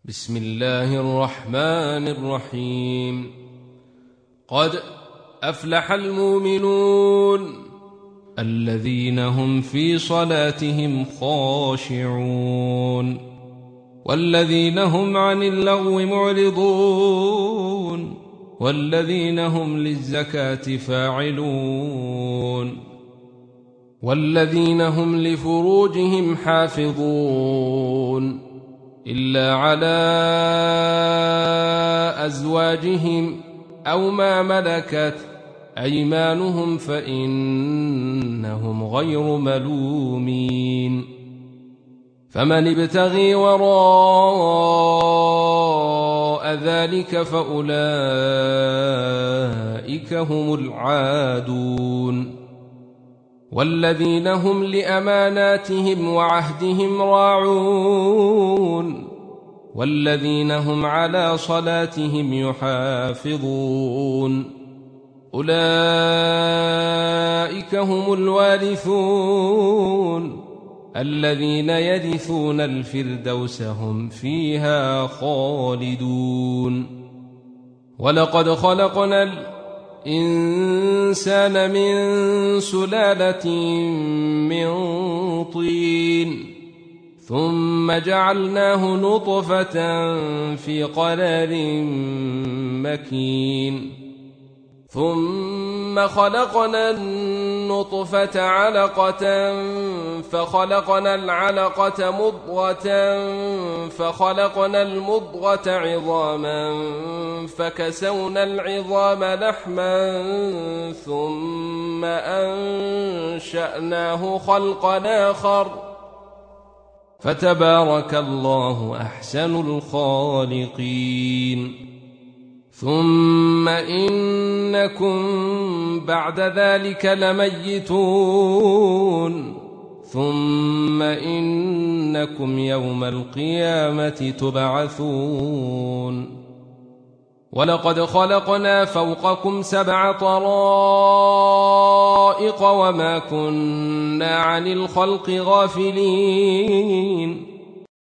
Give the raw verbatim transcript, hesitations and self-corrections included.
بسم الله الرحمن الرحيم. قد أفلح المؤمنون الذين هم في صلاتهم خاشعون والذين هم عن اللغو معرضون والذين هم للزكاة فاعلون والذين هم لفروجهم حافظون إلا على أزواجهم أو ما ملكت أيمانهم فإنهم غير ملومين. فمن ابتغي وراء ذلك فأولئك هم العادون والذين هم لأماناتهم وعهدهم راعون والذين هم على صلاتهم يحافظون أولئك هم الوارثون الذين يرثون الفردوس هم فيها خالدون. ولقد خلقنا الإنسان من سلالة من طين ثم جعلناه نطفة في قرار مكين ثم خلقنا النطفة علقة فخلقنا العلقة مضغة فخلقنا المضغة عظاما فكسونا العظام لحما ثم أنشأناه خلقا آخر فتبارك الله أحسن الخالقين. ثم إنكم بعد ذلك لميتون ثم إنكم يوم القيامة تبعثون. ولقد خلقنا فوقكم سبع طرائق وما كنا عن الخلق غافلين